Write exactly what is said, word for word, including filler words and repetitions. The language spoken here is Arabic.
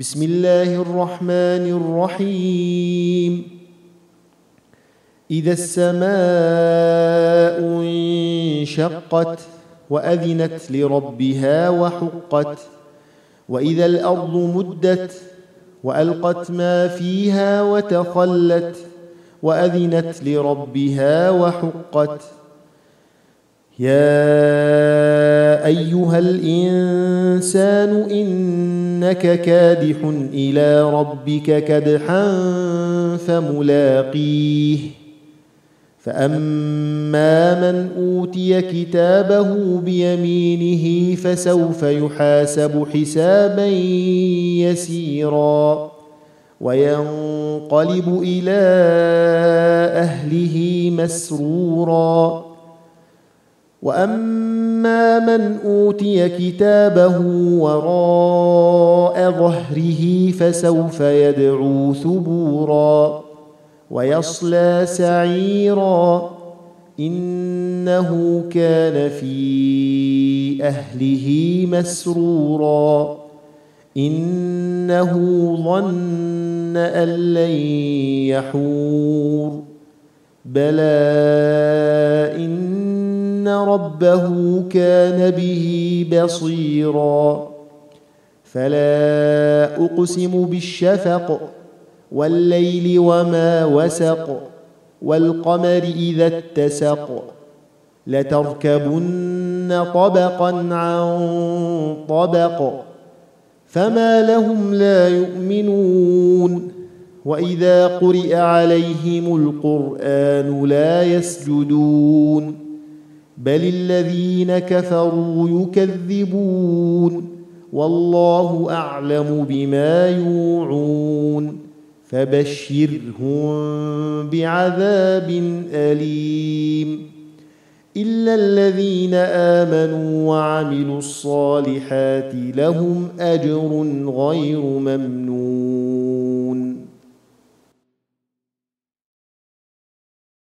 بسم الله الرحمن الرحيم إذا السماء انشقت وأذنت لربها وحقت وإذا الأرض مدت وألقت ما فيها وتخلت وأذنت لربها وحقت يا أيها الإنسان إنك كادح إلى ربك كدحا فملاقيه فأما من أوتي كتابه بيمينه فسوف يحاسب حسابا يسيرا وينقلب إلى أهله مسرورا وأما من أوتي كتابه وراء ظهره فسوف يدعو ثبورا ويصلى سعيرا إنه كان في أهله مسرورا إنه ظن أن لن يحور بلى إن ربه كان به بصيرا فلا أقسم بالشفق والليل وما وسق والقمر إذا اتسق لتركبن طبقا عن طبق فما لهم لا يؤمنون وإذا قرئ عليهم القرآن لا يسجدون بل الذين كفروا يكذبون والله أعلم بما يوعون فبشرهم بعذاب أليم إلا الذين آمنوا وعملوا الصالحات لهم أجر غير ممنون.